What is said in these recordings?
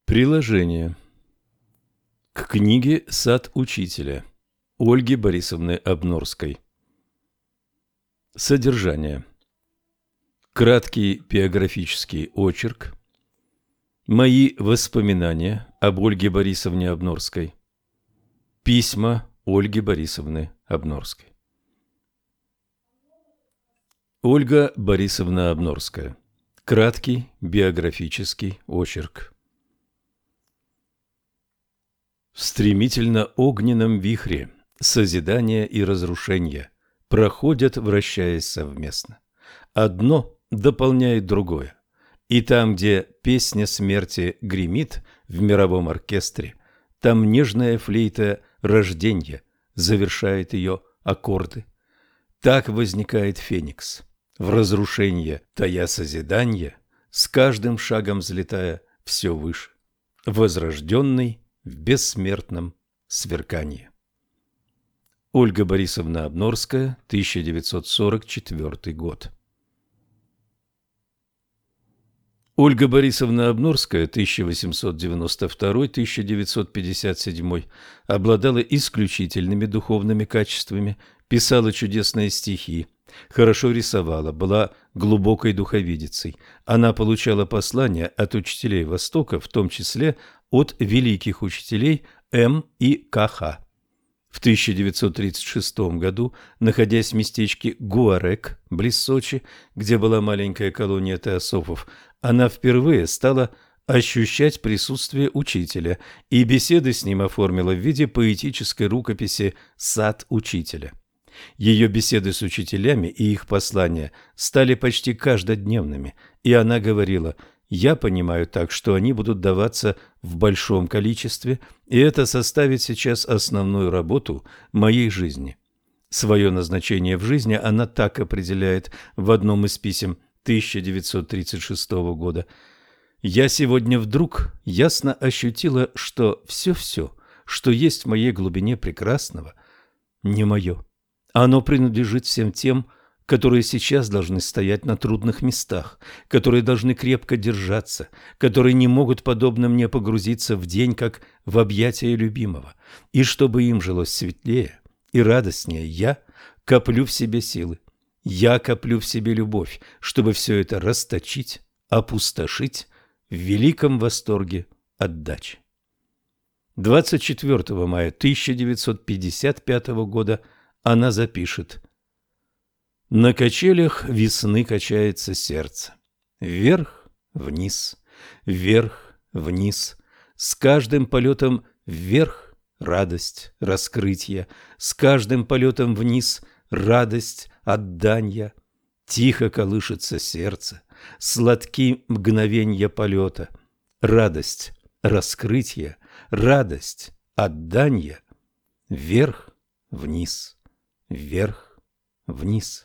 Приложение к книге «Сад учителя» Ольги Борисовны Обнорской. Содержание. Краткий биографический очерк. Мои воспоминания об Ольге Борисовне Обнорской. Письма Ольги Борисовны Обнорской. Ольга Борисовна Обнорская. Краткий биографический очерк. В стремительно-огненном вихре созидания и разрушения проходят, вращаясь совместно. Одно дополняет другое. И там, где песня смерти гремит в мировом оркестре, там нежная флейта рождения завершает ее аккорды. Так возникает феникс, в разрушение тая созидания, с каждым шагом взлетая все выше, возрожденный в бессмертном сверкании. Ольга Борисовна Обнорская, 1944 год. Ольга Борисовна Обнорская, 1892-1957, обладала исключительными духовными качествами, писала чудесные стихи, хорошо рисовала, была глубокой духовидицей. Она получала послания от учителей Востока, в том числе от великих учителей М. и К.Х. В 1936 году, находясь в местечке Гуарек, близ Сочи, где была маленькая колония теософов, она впервые стала ощущать присутствие учителя и беседы с ним оформила в виде поэтической рукописи «Сад учителя». Ее беседы с учителями и их послания стали почти каждодневными, и она говорила: «Я понимаю так, что они будут даваться в большом количестве, и это составит сейчас основную работу моей жизни». Свое назначение в жизни она так определяет в одном из писем 1936 года. «Я сегодня вдруг ясно ощутила, что все, что есть в моей глубине прекрасного, не мое. Оно принадлежит всем тем, которые сейчас должны стоять на трудных местах, которые должны крепко держаться, которые не могут, подобно мне, погрузиться в день, как в объятия любимого. И чтобы им жилось светлее и радостнее, я коплю в себе силы, я коплю в себе любовь, чтобы все это расточить, опустошить в великом восторге отдачи». 24 мая 1955 года она запишет: «На качелях весны качается сердце. Вверх-вниз, вверх-вниз. С каждым полетом вверх радость раскрытия, с каждым полетом вниз радость отданья. Тихо колышется сердце, сладки мгновенья полета. Радость раскрытия, радость отданья. Вверх-вниз, вверх-вниз».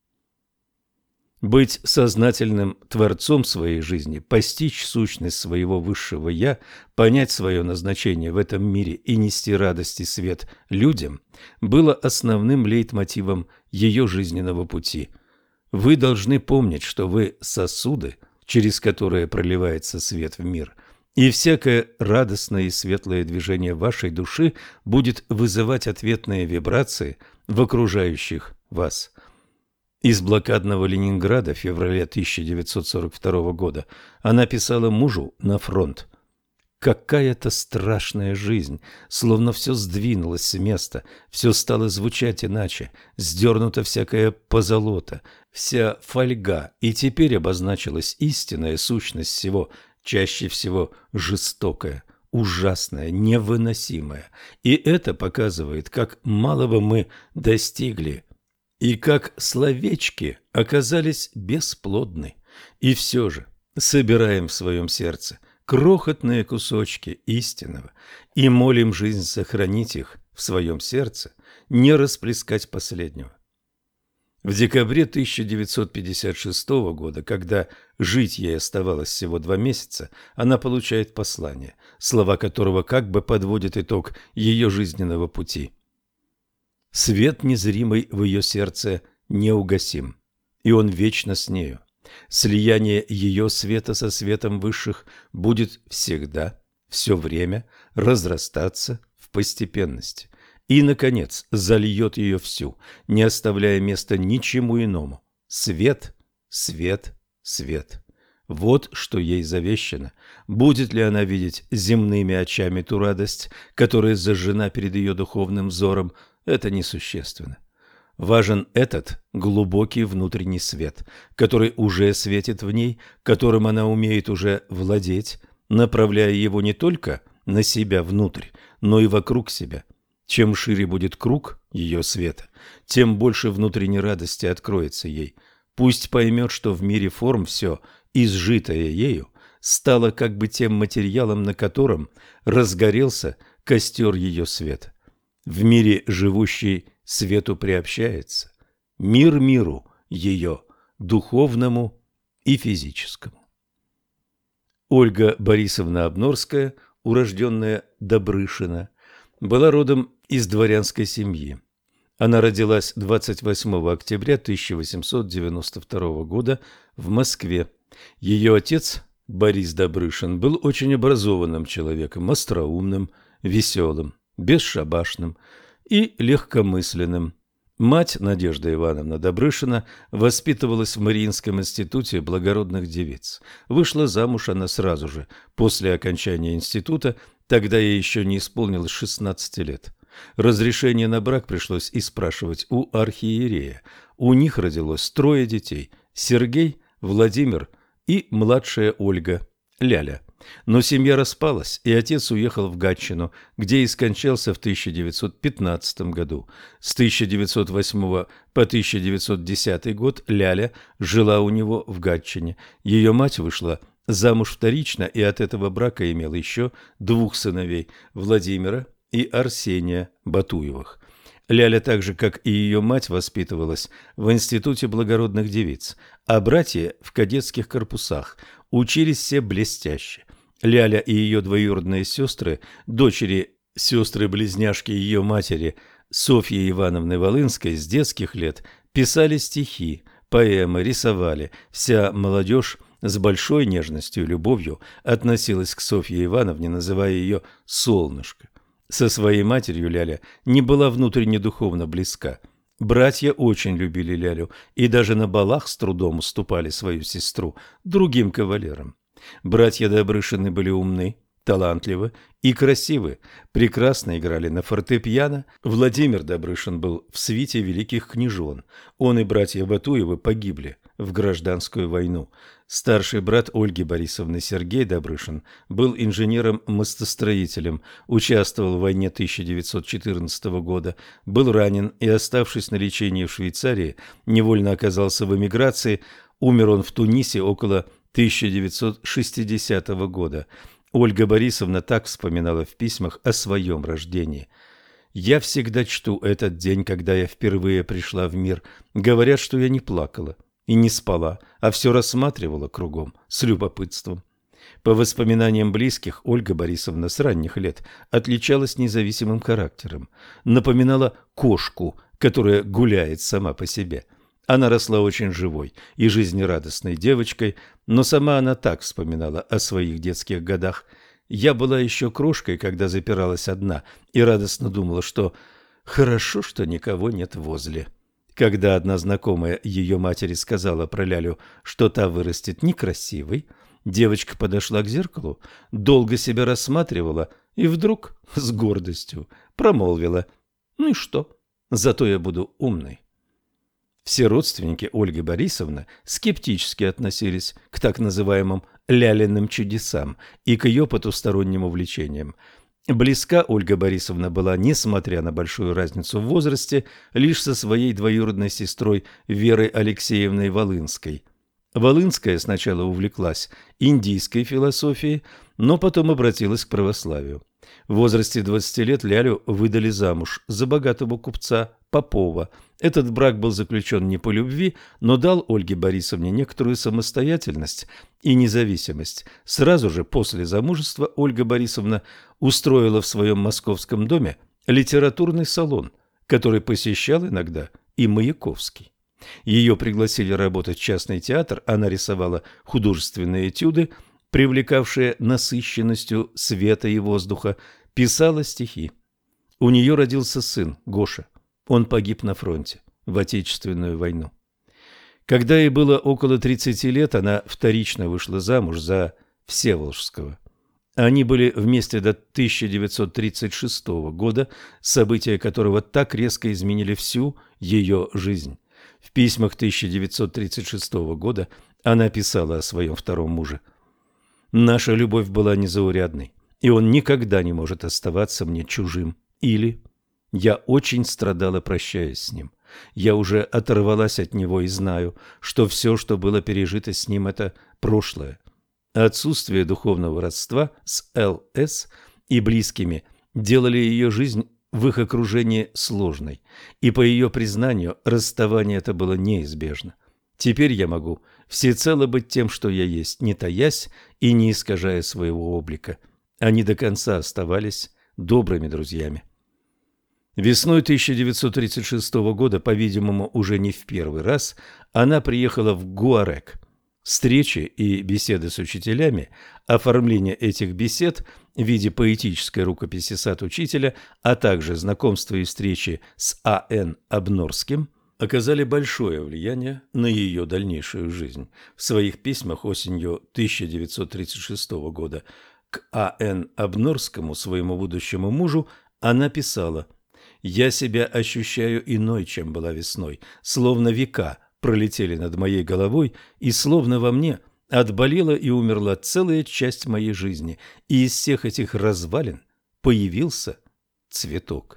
Быть сознательным творцом своей жизни, постичь сущность своего высшего «я», понять свое назначение в этом мире и нести радость и свет людям было основным лейтмотивом ее жизненного пути. Вы должны помнить, что вы сосуды, через которые проливается свет в мир, и всякое радостное и светлое движение вашей души будет вызывать ответные вибрации в окружающих вас. Из блокадного Ленинграда в феврале 1942 года она писала мужу на фронт: «Какая-то страшная жизнь, словно все сдвинулось с места, все стало звучать иначе, сдернута всякая позолота, вся фольга, и теперь обозначилась истинная сущность всего, чаще всего жестокая, ужасная, невыносимая. И это показывает, как малого мы достигли, и как словечки оказались бесплодны. И все же собираем в своем сердце крохотные кусочки истинного и молим жизнь сохранить их в своем сердце, не расплескать последнего». В декабре 1956 года, когда жить ей оставалось всего 2 месяца, она получает послание, слова которого как бы подводят итог ее жизненного пути. «Свет незримый в ее сердце неугасим, и он вечно с нею. Слияние ее света со светом высших будет всегда все время разрастаться в постепенности. И, наконец, зальет ее всю, не оставляя места ничему иному. Свет, свет, свет. Вот что ей завещано. Будет ли она видеть земными очами ту радость, которая зажжена перед ее духовным взором, это несущественно. Важен этот глубокий внутренний свет, который уже светит в ней, которым она умеет уже владеть, направляя его не только на себя внутрь, но и вокруг себя. Чем шире будет круг ее света, тем больше внутренней радости откроется ей. Пусть поймет, что в мире форм все, изжитое ею, стало как бы тем материалом, на котором разгорелся костер ее света. В мире живущий свету приобщается, мир миру ее, духовному и физическому. Ольга Борисовна Обнорская, урожденная Добрышина, была родом из дворянской семьи. Она родилась 28 октября 1892 года в Москве. Ее отец, Борис Добрышин, был очень образованным человеком, остроумным, веселым, бесшабашным и легкомысленным. Мать, Надежда Ивановна Добрышина, воспитывалась в Мариинском институте благородных девиц. Вышла замуж она сразу же, после окончания института, тогда ей еще не исполнилось 16 лет. Разрешение на брак пришлось и спрашивать у архиерея. У них родилось 3 детей – Сергей, Владимир и младшая Ольга, Ляля. Но семья распалась, и отец уехал в Гатчину, где и скончался в 1915 году. С 1908 по 1910 год Ляля жила у него в Гатчине. Ее мать вышла замуж вторично и от этого брака имела еще 2 сыновей – Владимира и Арсения Батуевых. Ляля, так же как и ее мать, воспитывалась в институте благородных девиц, а братья в кадетских корпусах. Учились все блестяще. Ляля и ее двоюродные сестры, дочери сестры-близняшки ее матери Софьи Ивановны Волынской, с детских лет писали стихи, поэмы, рисовали. Вся молодежь с большой нежностью и любовью относилась к Софье Ивановне, называя ее «солнышко». Со своей матерью Ляля не была внутренне духовно близка. Братья очень любили Лялю и даже на балах с трудом уступали свою сестру другим кавалерам. Братья Добрышины были умны, талантливы и красивы, прекрасно играли на фортепиано. Владимир Добрышин был в свите великих княжон. Он и братья Батуевы погибли в гражданскую войну. Старший брат Ольги Борисовны Сергей Добрышин был инженером-мостостроителем, участвовал в войне 1914 года, был ранен и, оставшись на лечении в Швейцарии, невольно оказался в эмиграции. Умер он в Тунисе около 1960 года. Ольга Борисовна так вспоминала в письмах о своем рождении. «Я всегда чту этот день, когда я впервые пришла в мир. Говорят, что я не плакала и не спала, а все рассматривала кругом с любопытством». По воспоминаниям близких, Ольга Борисовна с ранних лет отличалась независимым характером, напоминала кошку, которая гуляет сама по себе. Она росла очень живой и жизнерадостной девочкой, но сама она так вспоминала о своих детских годах. «Я была еще крошкой, когда запиралась одна, и радостно думала, что хорошо, что никого нет возле». Когда одна знакомая ее матери сказала про Лялю, что та вырастет некрасивой, девочка подошла к зеркалу, долго себя рассматривала и вдруг с гордостью промолвила: «Ну и что? Зато я буду умной». Все родственники Ольги Борисовны скептически относились к так называемым Лялиным чудесам и к ее потусторонним увлечениям. Близка Ольга Борисовна была, несмотря на большую разницу в возрасте, лишь со своей двоюродной сестрой Верой Алексеевной Волынской. Волынская сначала увлеклась индийской философией, но потом обратилась к православию. В возрасте 20 лет Лялю выдали замуж за богатого купца Попова. Этот брак был заключен не по любви, но дал Ольге Борисовне некоторую самостоятельность и независимость. Сразу же после замужества Ольга Борисовна устроила в своем московском доме литературный салон, который посещал иногда и Маяковский. Ее пригласили работать в частный театр, она рисовала художественные этюды. привлекавшая насыщенностью света и воздуха, писала стихи. У нее родился сын, Гоша. Он погиб на фронте в Отечественную войну. Когда ей было около 30 лет, она вторично вышла замуж за Всеволожского. Они были вместе до 1936 года, события которого так резко изменили всю ее жизнь. В письмах 1936 года она писала о своем втором муже. «Наша любовь была незаурядной, и он никогда не может оставаться мне чужим. Или я очень страдала, прощаясь с ним. Я уже оторвалась от него и знаю, что все, что было пережито с ним, это прошлое. Отсутствие духовного родства с Л.С. и близкими делали ее жизнь в их окружении сложной, и по ее признанию расставание это было неизбежно. Теперь я могу всецело быть тем, что я есть, не таясь и не искажая своего облика. Они до конца оставались добрыми друзьями». Весной 1936 года, по-видимому, уже не в первый раз, она приехала в Гуарек. Встречи и беседы с учителями, оформление этих бесед в виде поэтической рукописи «Сад учителя», а также знакомство и встречи с А.Н. Обнорским оказали большое влияние на ее дальнейшую жизнь. В своих письмах осенью 1936 года к А.Н. Обнорскому, своему будущему мужу, она писала: «Я себя ощущаю иной, чем была весной, словно века пролетели над моей головой, и словно во мне отболела и умерла целая часть моей жизни, и из всех этих развалин появился цветок».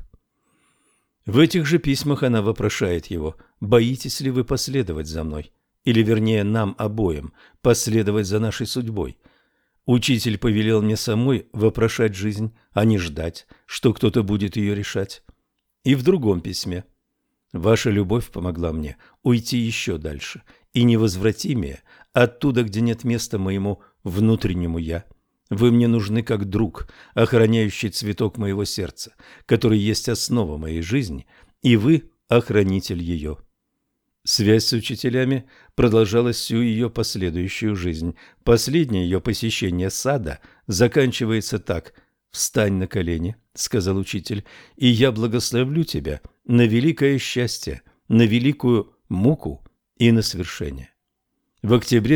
В этих же письмах она вопрошает его: «Боитесь ли вы последовать за мной? Или, вернее, нам обоим последовать за нашей судьбой? Учитель повелел мне самой вопрошать жизнь, а не ждать, что кто-то будет ее решать». И в другом письме: «Ваша любовь помогла мне уйти еще дальше и невозвратимее, оттуда, где нет места моему внутреннему «я». Вы мне нужны как друг, охраняющий цветок моего сердца, который есть основа моей жизни, и вы – охранитель ее». Связь с учителями продолжалась всю ее последующую жизнь. Последнее ее посещение сада заканчивается так: «Встань на колени, — сказал учитель, — и я благословлю тебя на великое счастье, на великую муку и на свершение». В октябре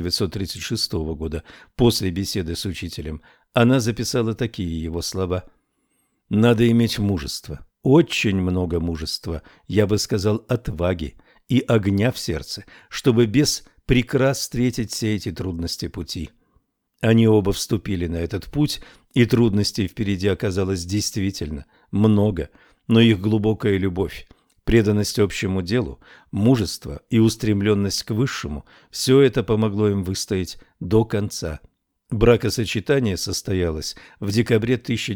1936 года, после беседы с учителем, она записала такие его слова: «Надо иметь мужество, очень много мужества, я бы сказал, отваги и огня в сердце, чтобы без прикрас встретить все эти трудности пути». Они оба вступили на этот путь, и трудностей впереди оказалось действительно много, но их глубокая любовь, преданность общему делу, мужество и устремленность к высшему – все это помогло им выстоять до конца. Бракосочетание состоялось в декабре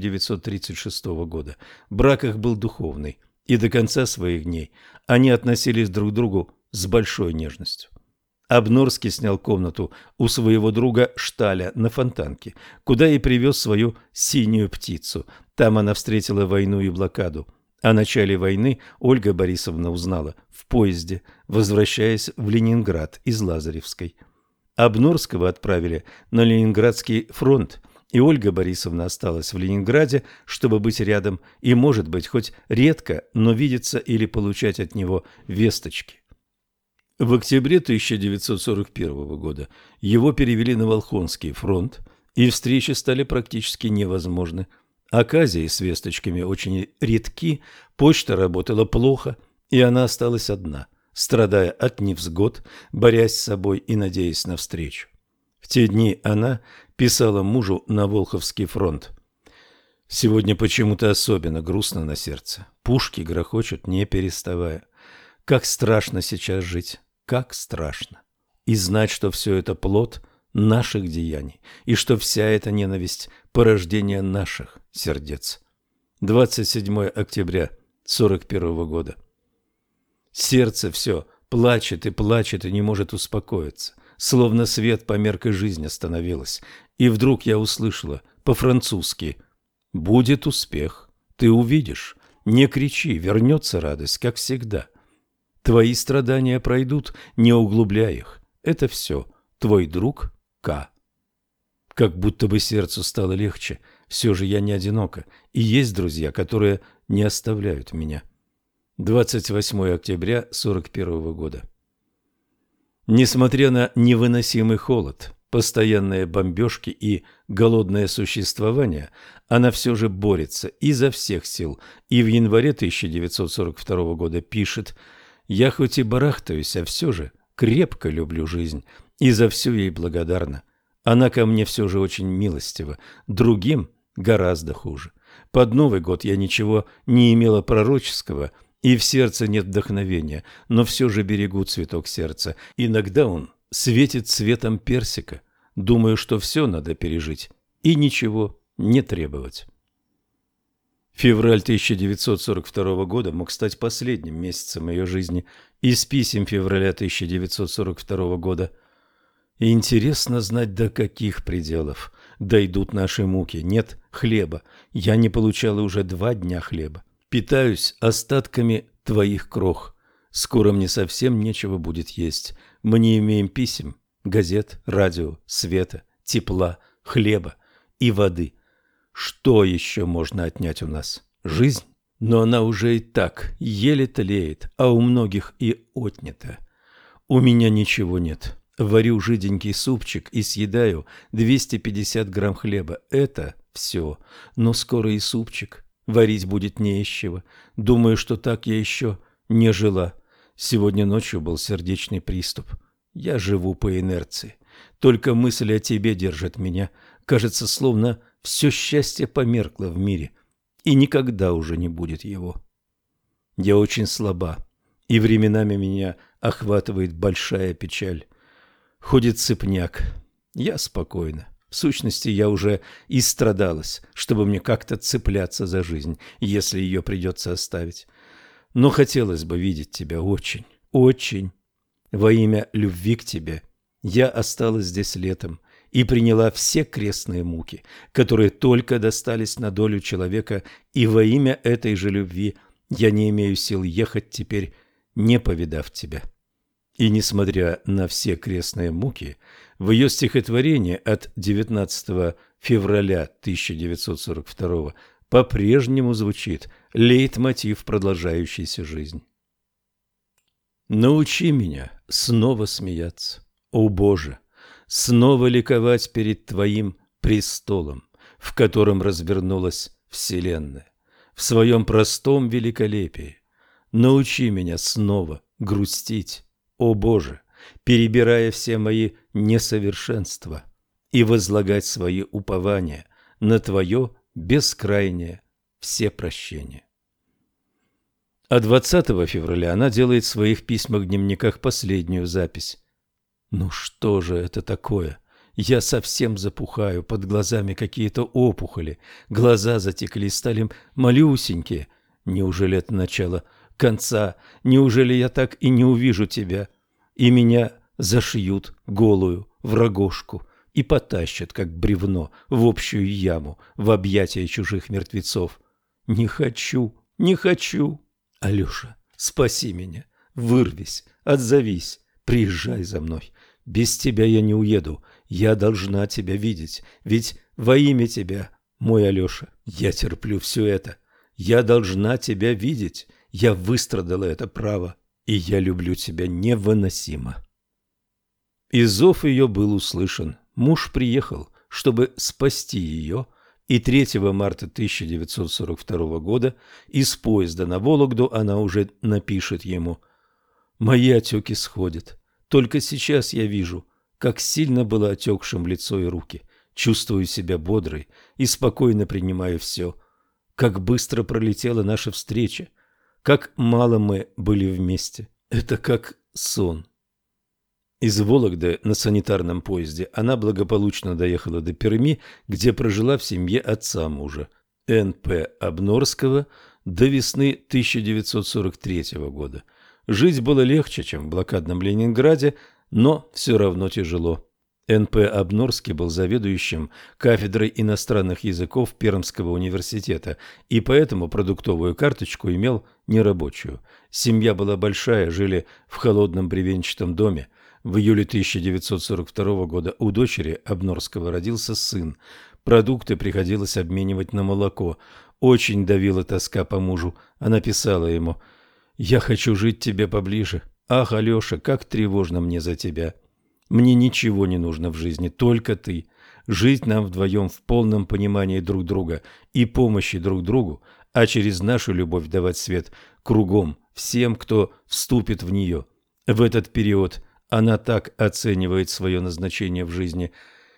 1936 года. Брак их был духовный, и до конца своих дней они относились друг к другу с большой нежностью. Обнорский снял комнату у своего друга Шталя на Фонтанке, куда и привез свою синюю птицу. Там она встретила войну и блокаду. О начале войны Ольга Борисовна узнала в поезде, возвращаясь в Ленинград из Лазаревской. Обнорского отправили на Ленинградский фронт, и Ольга Борисовна осталась в Ленинграде, чтобы быть рядом и, может быть, хоть редко, но видеться или получать от него весточки. В октябре 1941 года его перевели на Волхонский фронт, и встречи стали практически невозможны. Оказии с весточками очень редки, почта работала плохо, и она осталась одна, страдая от невзгод, борясь с собой и надеясь на встречу. В те дни она писала мужу на Волховский фронт: «Сегодня почему-то особенно грустно на сердце. Пушки грохочут, не переставая. Как страшно сейчас жить, как страшно. И знать, что все это плод наших деяний, и что вся эта ненависть – порождение наших сердец». 27 октября 1941 года. Сердце все плачет и не может успокоиться, словно свет померк и жизнь остановилась. И вдруг я услышала по-французски: «Будет успех, ты увидишь, не кричи, вернется радость, как всегда. Твои страдания пройдут, не углубляй их. Это все. Твой друг К». Как будто бы сердцу стало легче. Все же я не одинока, и есть друзья, которые не оставляют меня. 28 октября 41 года. Несмотря на невыносимый холод, постоянные бомбежки и голодное существование, она все же борется изо всех сил, и в январе 1942 года пишет: «Я хоть и барахтаюсь, а все же крепко люблю жизнь и за все ей благодарна. Она ко мне все же очень милостива, другим гораздо хуже. Под Новый год я ничего не имела пророческого, и в сердце нет вдохновения, но все же берегу цветок сердца. Иногда он светит цветом персика. Думаю, что все надо пережить и ничего не требовать». Февраль 1942 года мог стать последним месяцем ее жизни. Из писем февраля 1942 года. И интересно знать, до каких пределов дойдут наши муки. Нет хлеба. Я не получала уже 2 дня хлеба. Питаюсь остатками твоих крох. Скоро мне совсем нечего будет есть. Мы не имеем писем, газет, радио, света, тепла, хлеба и воды. Что еще можно отнять у нас? Жизнь? Но она уже и так еле тлеет, а у многих и отнята. У меня ничего нет. Варю жиденький супчик и съедаю 250 грамм хлеба. Это все. Но скоро и супчик. Варить будет не из чего. Думаю, что так я еще не жила. Сегодня ночью был сердечный приступ. Я живу по инерции. Только мысль о тебе держит меня. Кажется, словно все счастье померкло в мире, и никогда уже не будет его. Я очень слаба, и временами меня охватывает большая печаль. Ходит цыпняк. Я спокойна. В сущности, я уже истрадалась, чтобы мне как-то цепляться за жизнь, если ее придется оставить. Но хотелось бы видеть тебя очень, очень. Во имя любви к тебе я осталась здесь летом и приняла все крестные муки, которые только достались на долю человека, и во имя этой же любви я не имею сил ехать теперь, не повидав тебя». И несмотря на все крестные муки, в ее стихотворении от 19 февраля 1942 по-прежнему звучит лейтмотив продолжающейся жизни. «Научи меня снова смеяться, о Боже, снова ликовать перед Твоим престолом, в котором развернулась вселенная, в своем простом великолепии. Научи меня снова грустить, о Боже, перебирая все мои несовершенства, и возлагать свои упования на Твое бескрайнее всепрощение». А 20 февраля она делает в своих письмах-дневниках последнюю запись. «Ну что же это такое? Я совсем запухаю, под глазами какие-то опухоли, глаза затекли, стали малюсенькие. Неужели это начало конца? Неужели я так и не увижу тебя? И меня зашьют голую в рогожку и потащат, как бревно, в общую яму, в объятия чужих мертвецов. Не хочу, не хочу. Алеша, спаси меня, вырвись, отзовись, приезжай за мной. Без тебя я не уеду, я должна тебя видеть, ведь во имя тебя, мой Алеша, я терплю все это. Я должна тебя видеть, я выстрадала это право, и я люблю тебя невыносимо». И зов ее был услышан. Муж приехал, чтобы спасти ее, и 3 марта 1942 года из поезда на Вологду она уже напишет ему: «Мои отеки сходят. Только сейчас я вижу, как сильно было отекшим лицо и руки. Чувствую себя бодрой и спокойно принимаю все. Как быстро пролетела наша встреча. Как мало мы были вместе. Это как сон». Из Вологды на санитарном поезде она благополучно доехала до Перми, где прожила в семье отца мужа, Н.П. Обнорского, до весны 1943 года. Жить было легче, чем в блокадном Ленинграде, но все равно тяжело. Н.П. Обнорский был заведующим кафедрой иностранных языков Пермского университета и поэтому продуктовую карточку имел нерабочую. Семья была большая, жили в холодном бревенчатом доме. В июле 1942 года у дочери Обнорского родился сын. Продукты приходилось обменивать на молоко. Очень давила тоска по мужу. Она писала ему: «Я хочу жить тебе поближе. Ах, Алеша, как тревожно мне за тебя. Мне ничего не нужно в жизни, только ты. Жить нам вдвоем в полном понимании друг друга и помощи друг другу, а через нашу любовь давать свет кругом всем, кто вступит в нее. В этот период она так оценивает свое назначение в жизни.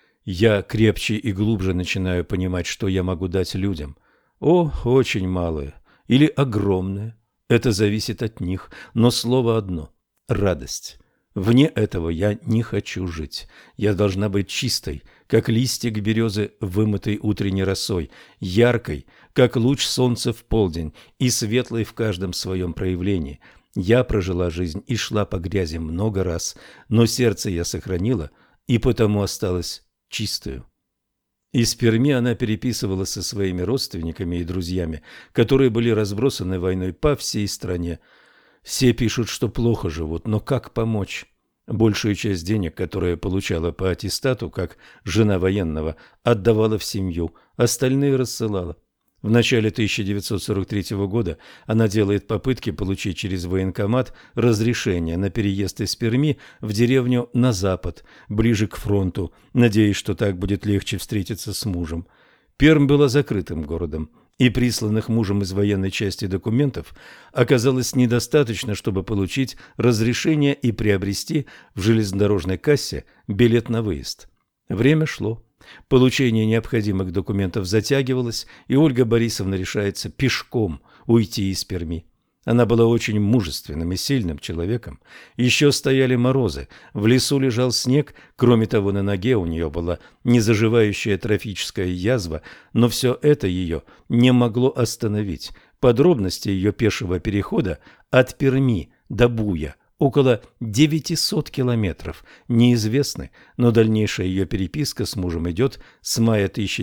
Я крепче и глубже начинаю понимать, что я могу дать людям. О, очень малое или огромное. Это зависит от них, но слово одно – радость. Вне этого я не хочу жить. Я должна быть чистой, как листик березы, вымытой утренней росой, яркой, как луч солнца в полдень, и светлой в каждом своем проявлении. Я прожила жизнь и шла по грязи много раз, но сердце я сохранила и потому осталась чистою». Из Перми она переписывала со своими родственниками и друзьями, которые были разбросаны войной по всей стране. Все пишут, что плохо живут, но как помочь? Большую часть денег, которые получала по аттестату, как жена военного, отдавала в семью, остальные рассылала. В начале 1943 года она делает попытки получить через военкомат разрешение на переезд из Перми в деревню на запад, ближе к фронту, надеясь, что так будет легче встретиться с мужем. Пермь была закрытым городом, и присланных мужем из военной части документов оказалось недостаточно, чтобы получить разрешение и приобрести в железнодорожной кассе билет на выезд. Время шло. Получение необходимых документов затягивалось, и Ольга Борисовна решается пешком уйти из Перми. Она была очень мужественным и сильным человеком. Еще стояли морозы, в лесу лежал снег, кроме того, на ноге у нее была незаживающая трофическая язва, но все это ее не могло остановить. Подробности ее пешего перехода от Перми до Буя около 900 километров неизвестны, но дальнейшая ее переписка с мужем идет с мая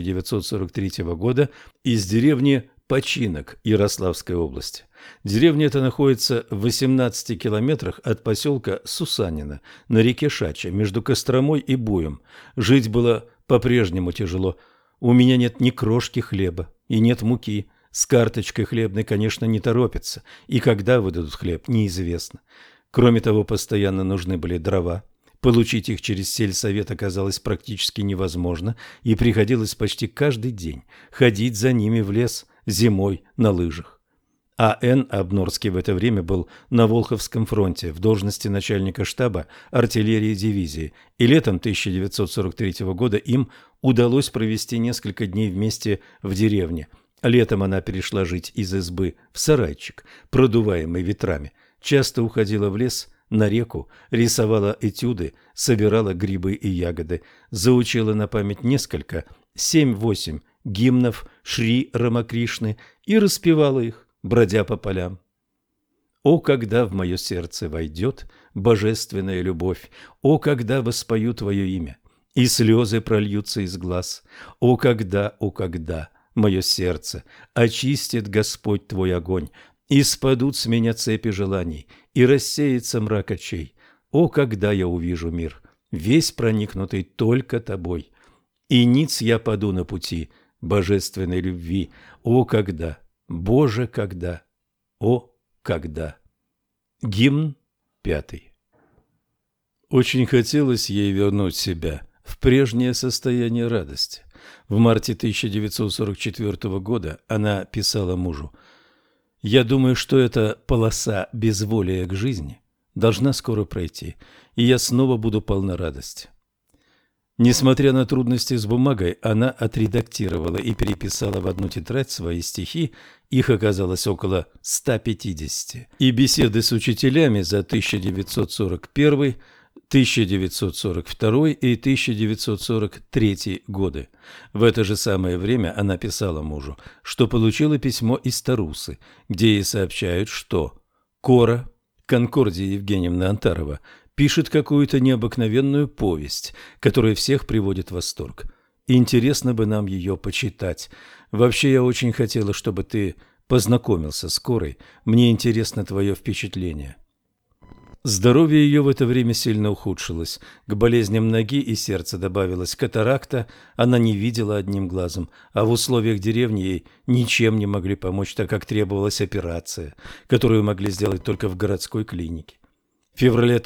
1943 года из деревни Починок Ярославской области. Деревня эта находится в 18 километрах от поселка Сусанина на реке Шача между Костромой и Буем. Жить было по-прежнему тяжело. У меня нет ни крошки хлеба и нет муки. С карточкой хлебной, конечно, не торопятся, и когда выдадут хлеб, неизвестно. Кроме того, постоянно нужны были дрова. Получить их через сельсовет оказалось практически невозможно, и приходилось почти каждый день ходить за ними в лес зимой на лыжах. А.Н. Обнорский в это время был на Волховском фронте в должности начальника штаба артиллерии дивизии, и летом 1943 года им удалось провести несколько дней вместе в деревне. Летом она перешла жить из избы в сарайчик, продуваемый ветрами. Часто уходила в лес, на реку, рисовала этюды, собирала грибы и ягоды, заучила на память несколько, 7-8 гимнов Шри Рамакришны и распевала их, бродя по полям. О, когда в мое сердце войдет божественная любовь, о, когда воспою твое имя, и слезы прольются из глаз, о, когда мое сердце очистит Господь твой огонь, и спадут с меня цепи желаний, и рассеется мрак очей. О, когда я увижу мир, весь проникнутый только тобой, и ниц я паду на пути божественной любви. О, когда, Боже, когда, о, когда. Гимн 5. Очень хотелось ей вернуть себя в прежнее состояние радости. В марте 1944 года она писала мужу: «Я думаю, что эта полоса безволия к жизни должна скоро пройти, и я снова буду полна радости». Несмотря на трудности с бумагой, она отредактировала и переписала в одну тетрадь свои стихи, их оказалось около 150, и беседы с учителями за 1941, 1942 и 1943 годы. В это же самое время она писала мужу, что получила письмо из Тарусы, где ей сообщают, что Кора, Конкордия Евгеньевна Антарова, пишет какую-то необыкновенную повесть, которая всех приводит в восторг. Интересно бы нам ее почитать. Вообще, я очень хотела, чтобы ты познакомился с Корой. Мне интересно твое впечатление. Здоровье ее в это время сильно ухудшилось. К болезням ноги и сердца добавилась катаракта, она не видела одним глазом, а в условиях деревни ей ничем не могли помочь, так как требовалась операция, которую могли сделать только в городской клинике. В феврале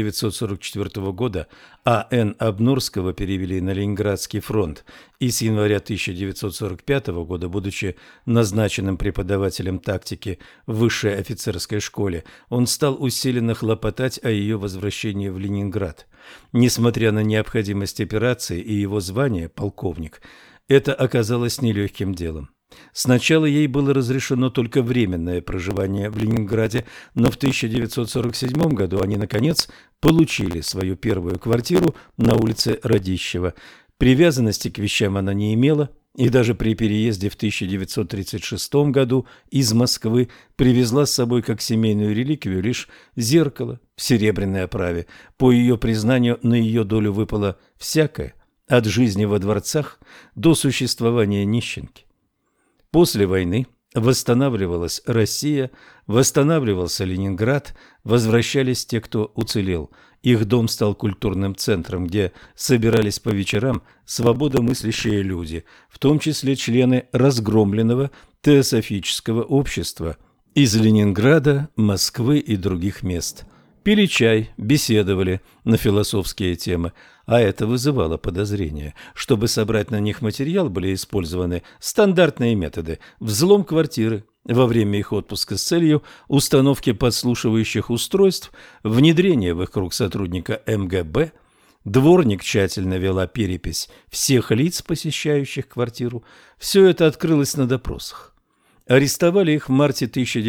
1944 года А.Н. Обнорского перевели на Ленинградский фронт, и с января 1945 года, будучи назначенным преподавателем тактики в высшей офицерской школе, он стал усиленно хлопотать о ее возвращении в Ленинград. Несмотря на необходимость операции и его звание полковник, это оказалось нелегким делом. Сначала ей было разрешено только временное проживание в Ленинграде, но в 1947 году они, наконец, получили свою первую квартиру на улице Радищева. Привязанности к вещам она не имела, и даже при переезде в 1936 году из Москвы привезла с собой как семейную реликвию лишь зеркало в серебряной оправе. По ее признанию, на ее долю выпало всякое, от жизни во дворцах до существования нищенки. После войны восстанавливалась Россия, восстанавливался Ленинград, возвращались те, кто уцелел. Их дом стал культурным центром, где собирались по вечерам свободомыслящие люди, в том числе члены разгромленного теософического общества из Ленинграда, Москвы и других мест. Пили чай, беседовали на философские темы, а это вызывало подозрения. Чтобы собрать на них материал, были использованы стандартные методы: взлом квартиры во время их отпуска с целью установки подслушивающих устройств, внедрение в их круг сотрудника МГБ. Дворник тщательно вела перепись всех лиц, посещающих квартиру. Все это открылось на допросах. Арестовали их в марте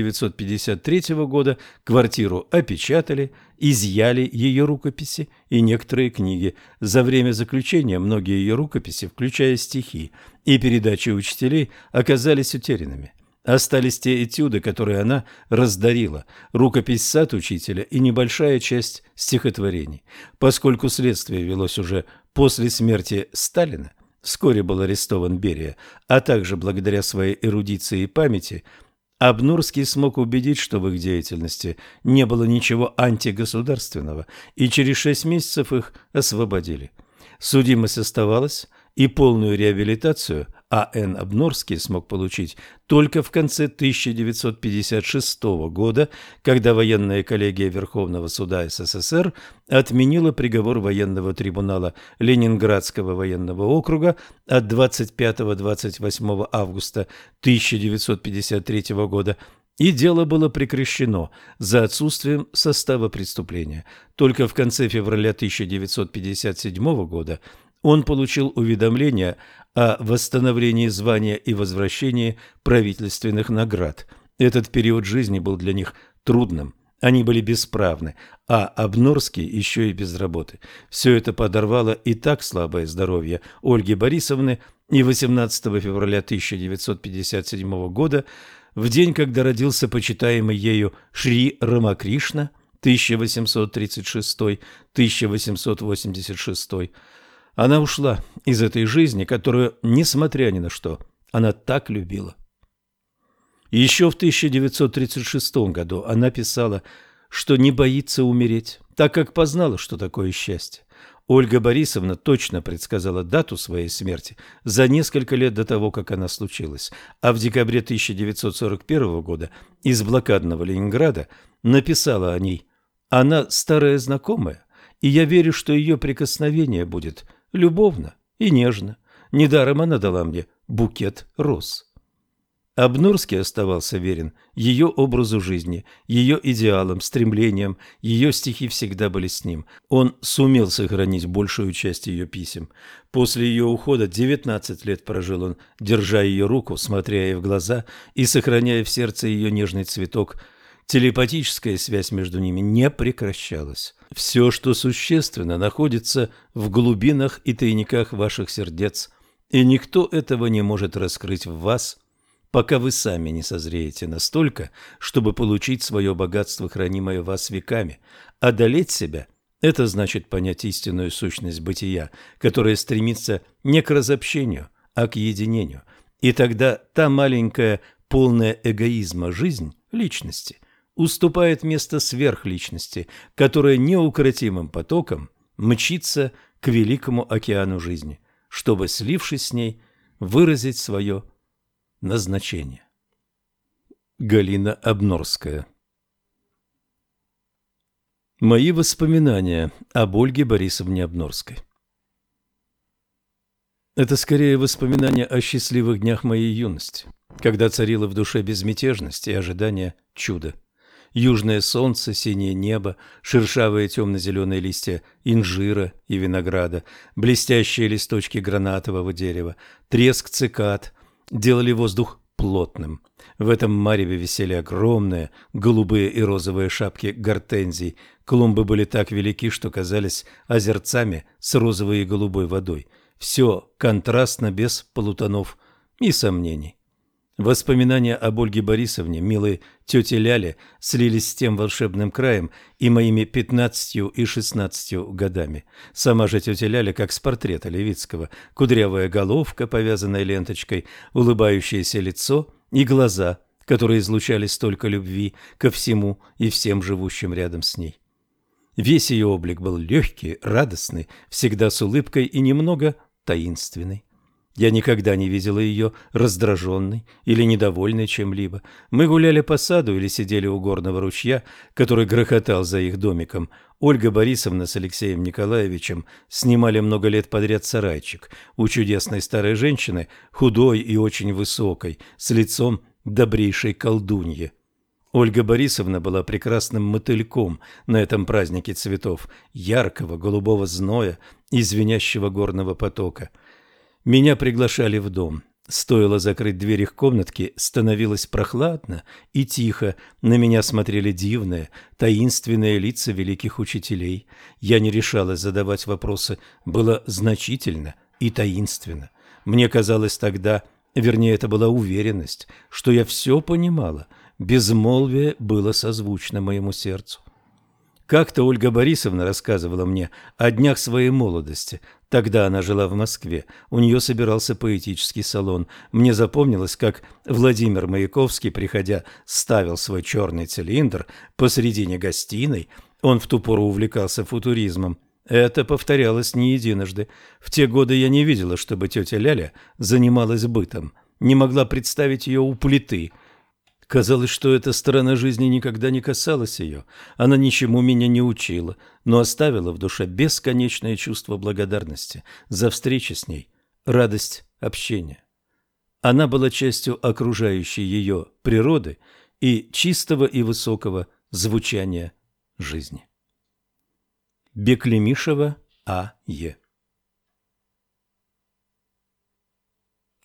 1953 года, квартиру опечатали, изъяли ее рукописи и некоторые книги. За время заключения многие ее рукописи, включая стихи и передачи учителей, оказались утерянными. Остались те этюды, которые она раздарила, рукопись «Сад учителя» и небольшая часть стихотворений. Поскольку следствие велось уже после смерти Сталина, вскоре был арестован Берия, а также благодаря своей эрудиции и памяти, Обнорский смог убедить, что в их деятельности не было ничего антигосударственного, и через 6 месяцев их освободили. Судимость оставалась, и полную реабилитацию А.Н. Обнорский смог получить только в конце 1956 года, когда военная коллегия Верховного суда СССР отменила приговор военного трибунала Ленинградского военного округа от 25-28 августа 1953 года, и дело было прекращено за отсутствием состава преступления. Только в конце февраля 1957 года он получил уведомление о восстановлении звания и возвращении правительственных наград. Этот период жизни был для них трудным. Они были бесправны, а Обнорский еще и без работы. Все это подорвало и так слабое здоровье Ольги Борисовны, и 18 февраля 1957 года, в день, когда родился почитаемый ею Шри Рамакришна, 1836-1886, она ушла из этой жизни, которую, несмотря ни на что, она так любила. Еще в 1936 году она писала, что не боится умереть, так как познала, что такое счастье. Ольга Борисовна точно предсказала дату своей смерти за несколько лет до того, как она случилась, а в декабре 1941 года из блокадного Ленинграда написала о ней: «Она старая знакомая, и я верю, что ее прикосновение будет любовно и нежно. Недаром она дала мне букет роз». Обнорский оставался верен ее образу жизни, ее идеалам, стремлениям, ее стихи всегда были с ним. Он сумел сохранить большую часть ее писем. После ее ухода 19 лет прожил он, держа ее руку, смотря ей в глаза и сохраняя в сердце ее нежный цветок. Телепатическая связь между ними не прекращалась. Все, что существенно, находится в глубинах и тайниках ваших сердец, и никто этого не может раскрыть в вас, пока вы сами не созреете настолько, чтобы получить свое богатство, хранимое в вас веками. Одолеть себя – это значит понять истинную сущность бытия, которая стремится не к разобщению, а к единению. И тогда та маленькая, полная эгоизма жизнь личности уступает место сверхличности, которая неукротимым потоком мчится к великому океану жизни, чтобы, слившись с ней, выразить свое назначение. Галина Обнорская. Мои воспоминания об Ольге Борисовне Обнорской. Это скорее воспоминания о счастливых днях моей юности, когда царила в душе безмятежность и ожидание чуда. Южное солнце, синее небо, шершавые темно-зеленые листья инжира и винограда, блестящие листочки гранатового дерева, треск цикад делали воздух плотным. В этом мареве висели огромные голубые и розовые шапки гортензий. Клумбы были так велики, что казались озерцами с розовой и голубой водой. Все контрастно, без полутонов и сомнений. Воспоминания об Ольге Борисовне, милой тете Ляле, слились с тем волшебным краем и моими 15 и 16 годами. Сама же тетя Ляля, как с портрета Левицкого, кудрявая головка, повязанная ленточкой, улыбающееся лицо и глаза, которые излучали столько любви ко всему и всем живущим рядом с ней. Весь ее облик был легкий, радостный, всегда с улыбкой и немного таинственный. Я никогда не видела ее раздраженной или недовольной чем-либо. Мы гуляли по саду или сидели у горного ручья, который грохотал за их домиком. Ольга Борисовна с Алексеем Николаевичем снимали много лет подряд сарайчик у чудесной старой женщины, худой и очень высокой, с лицом добрейшей колдуньи. Ольга Борисовна была прекрасным мотыльком на этом празднике цветов, яркого голубого зноя и звенящего горного потока. Меня приглашали в дом. Стоило закрыть дверь их комнатки, становилось прохладно и тихо. На меня смотрели дивные, таинственные лица великих учителей. Я не решалась задавать вопросы. Было значительно и таинственно. Мне казалось тогда, вернее, это была уверенность, что я все понимала. Безмолвие было созвучно моему сердцу. Как-то Ольга Борисовна рассказывала мне о днях своей молодости. Тогда она жила в Москве. У нее собирался поэтический салон. Мне запомнилось, как Владимир Маяковский, приходя, ставил свой черный цилиндр посредине гостиной. Он в ту пору увлекался футуризмом. Это повторялось не единожды. В те годы я не видела, чтобы тетя Ляля занималась бытом. Не могла представить ее у плиты. Казалось, что эта сторона жизни никогда не касалась ее. Она ничему меня не учила, но оставила в душе бесконечное чувство благодарности за встречи с ней, радость общения. Она была частью окружающей ее природы и чистого и высокого звучания жизни. Беклемишева А.Е.